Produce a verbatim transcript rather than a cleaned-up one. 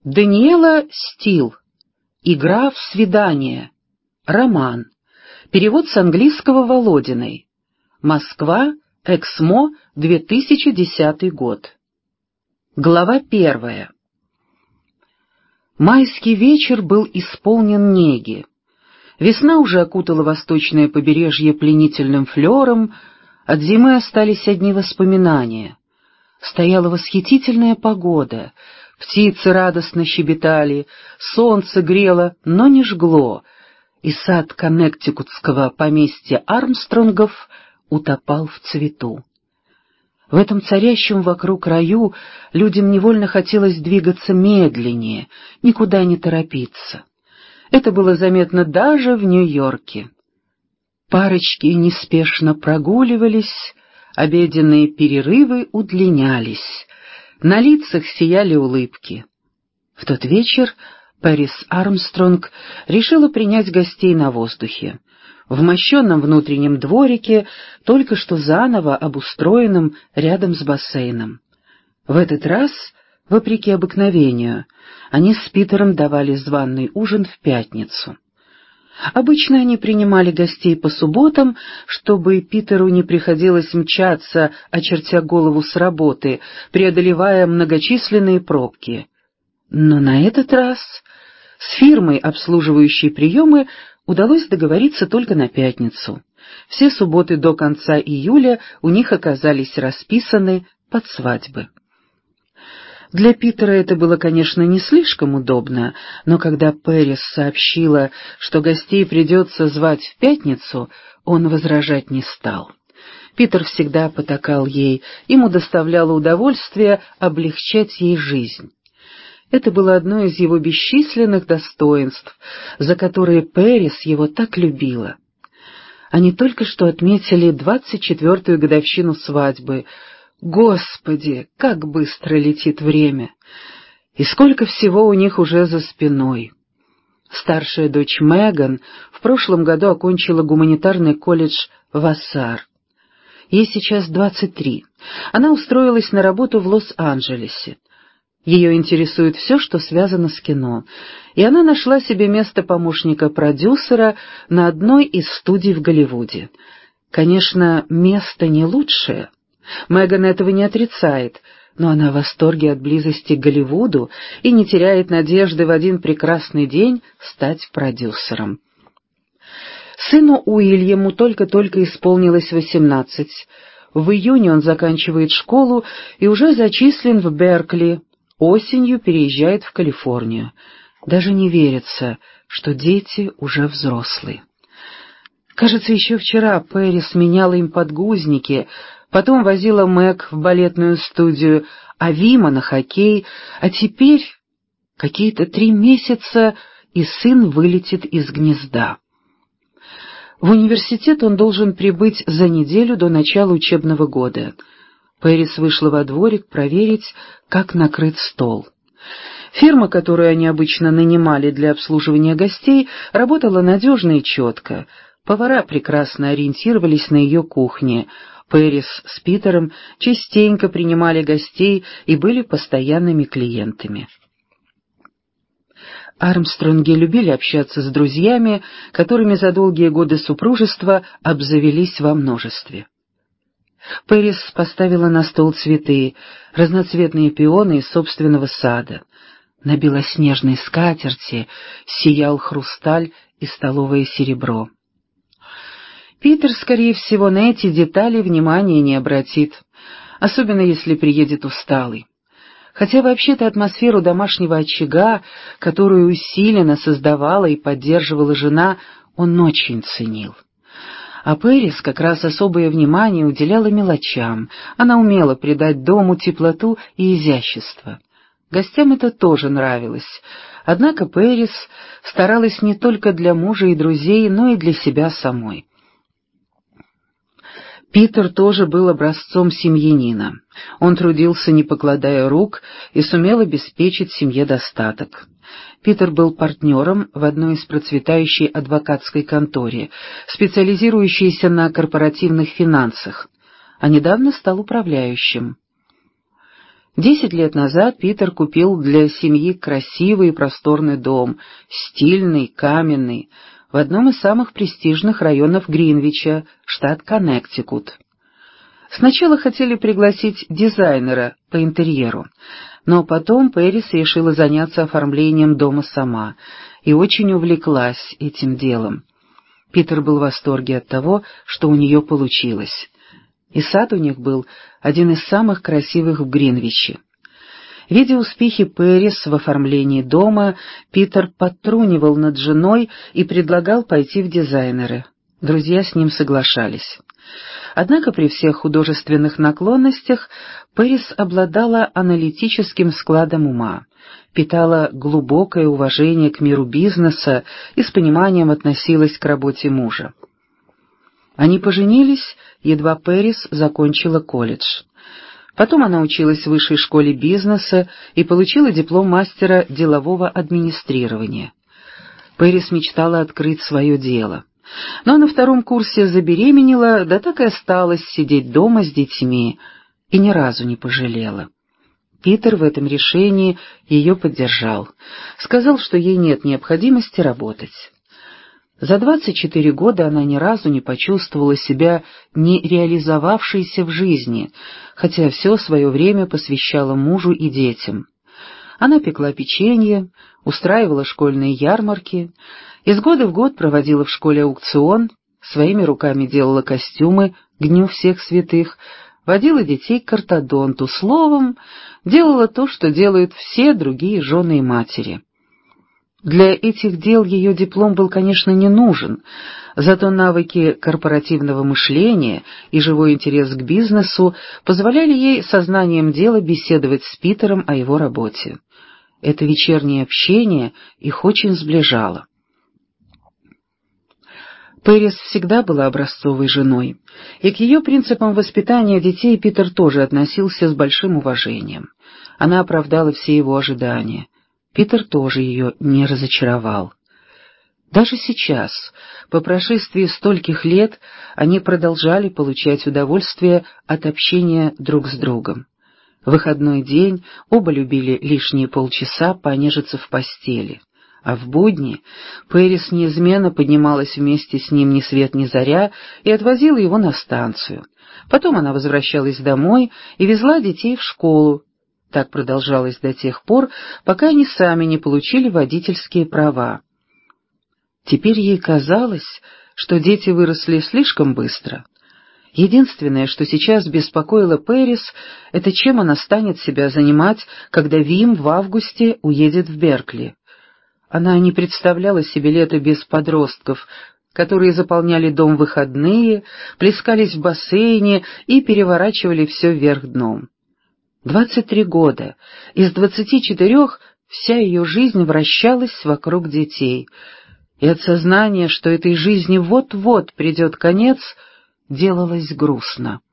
Даниэла Стил. Игра в свидание. Роман. Перевод с английского Володиной. Москва. Эксмо. две тысячи десятый год. Глава первая. Майский вечер был исполнен неги. Весна уже окутала восточное побережье пленительным флером, от зимы остались одни воспоминания. Стояла восхитительная погода, птицы радостно щебетали, солнце грело, но не жгло, и сад коннектикутского поместья Армстронгов утопал в цвету. В этом царящем вокруг раю людям невольно хотелось двигаться медленнее, никуда не торопиться. Это было заметно даже в Нью-Йорке. Парочки неспешно прогуливались, обеденные перерывы удлинялись, на лицах сияли улыбки. В тот вечер Пэрис Армстронг решила принять гостей на воздухе, в мощенном внутреннем дворике, только что заново обустроенном рядом с бассейном. В этот раз, вопреки обыкновению, они с Питером давали званый ужин в пятницу. Обычно они принимали гостей по субботам, чтобы Питеру не приходилось мчаться, очертя голову с работы, преодолевая многочисленные пробки. Но на этот раз с фирмой, обслуживающей приемы, удалось договориться только на пятницу. Все субботы до конца июля у них оказались расписаны под свадьбы. Для Питера это было, конечно, не слишком удобно, но когда Пэрис сообщила, что гостей придется звать в пятницу, он возражать не стал. Питер всегда потакал ей, ему доставляло удовольствие облегчать ей жизнь. Это было одно из его бесчисленных достоинств, за которые Пэрис его так любила. Они только что отметили двадцать четвертую годовщину свадьбы. Господи, как быстро летит время! И сколько всего у них уже за спиной! Старшая дочь Меган в прошлом году окончила гуманитарный колледж Вассар. Ей сейчас двадцать три. Она устроилась на работу в Лос-Анджелесе. Ее интересует все, что связано с кино, и она нашла себе место помощника продюсера на одной из студий в Голливуде. Конечно, место не лучшее. Меган этого не отрицает, но она в восторге от близости к Голливуду и не теряет надежды в один прекрасный день стать продюсером. Сыну Уильяму только-только исполнилось восемнадцать. В июне он заканчивает школу и уже зачислен в Беркли. Осенью переезжает в Калифорнию. Даже не верится, что дети уже взрослые. Кажется, еще вчера Пэрис меняла им подгузники, потом возила Мэг в балетную студию, а Вима на хоккей, а теперь какие-то три месяца, и сын вылетит из гнезда. В университет он должен прибыть за неделю до начала учебного года. Пэрис вышла во дворик проверить, как накрыт стол. Фирма, которую они обычно нанимали для обслуживания гостей, работала надежно и четко. Повара прекрасно ориентировались на ее кухне. Пэрис с Питером частенько принимали гостей и были постоянными клиентами. Армстронги любили общаться с друзьями, которыми за долгие годы супружества обзавелись во множестве. Пэрис поставила на стол цветы, разноцветные пионы из собственного сада. На белоснежной скатерти сиял хрусталь и столовое серебро. Питер, скорее всего, на эти детали внимания не обратит, особенно если приедет усталый. Хотя вообще-то атмосферу домашнего очага, которую усиленно создавала и поддерживала жена, он очень ценил. А Пэрис как раз особое внимание уделяла мелочам. Она умела придать дому теплоту и изящество. Гостям это тоже нравилось. Однако Пэрис старалась не только для мужа и друзей, но и для себя самой. Питер тоже был образцом семьянина. Он трудился, не покладая рук, и сумел обеспечить семье достаток. Питер был партнером в одной из процветающей адвокатской конторе, специализирующейся на корпоративных финансах, а недавно стал управляющим. Десять лет назад Питер купил для семьи красивый и просторный дом, стильный, каменный, в одном из самых престижных районов Гринвича, штат Коннектикут. Сначала хотели пригласить дизайнера по интерьеру, но потом Пэрис решила заняться оформлением дома сама и очень увлеклась этим делом. Питер был в восторге от того, что у нее получилось. И сад у них был один из самых красивых в Гринвиче. Видя успехи Пэрис в оформлении дома, Питер подтрунивал над женой и предлагал пойти в дизайнеры. Друзья с ним соглашались. Однако при всех художественных наклонностях Пэрис обладала аналитическим складом ума, питала глубокое уважение к миру бизнеса и с пониманием относилась к работе мужа. Они поженились, едва Пэрис закончила колледж. Потом она училась в высшей школе бизнеса и получила диплом мастера делового администрирования. Пэрис мечтала открыть свое дело. Но на втором курсе забеременела, да так и осталась сидеть дома с детьми, и ни разу не пожалела. Питер в этом решении ее поддержал, сказал, что ей нет необходимости работать. За двадцать четыре года она ни разу не почувствовала себя не реализовавшейся в жизни, хотя все свое время посвящала мужу и детям. Она пекла печенье, устраивала школьные ярмарки, из года в год проводила в школе аукцион, своими руками делала костюмы к Дню всех святых, водила детей к ортодонту, словом, делала то, что делают все другие жены и матери. Для этих дел ее диплом был, конечно, не нужен, зато навыки корпоративного мышления и живой интерес к бизнесу позволяли ей сознанием дела беседовать с Питером о его работе. Это вечернее общение их очень сближало. Пэрис всегда была образцовой женой, и к ее принципам воспитания детей Питер тоже относился с большим уважением. Она оправдала все его ожидания. Питер тоже ее не разочаровал. Даже сейчас, по прошествии стольких лет, они продолжали получать удовольствие от общения друг с другом. В выходной день оба любили лишние полчаса понежиться в постели, а в будни Пэрис неизменно поднималась вместе с ним ни свет ни заря и отвозила его на станцию. Потом она возвращалась домой и везла детей в школу. Так продолжалось до тех пор, пока они сами не получили водительские права. Теперь ей казалось, что дети выросли слишком быстро. Единственное, что сейчас беспокоило Пэрис, это чем она станет себя занимать, когда Вим в августе уедет в Беркли. Она не представляла себе лето без подростков, которые заполняли дом в выходные, плескались в бассейне и переворачивали все вверх дном. Двадцать три года, из двадцати четырех вся ее жизнь вращалась вокруг детей, и от сознания, что этой жизни вот-вот придет конец, делалось грустно.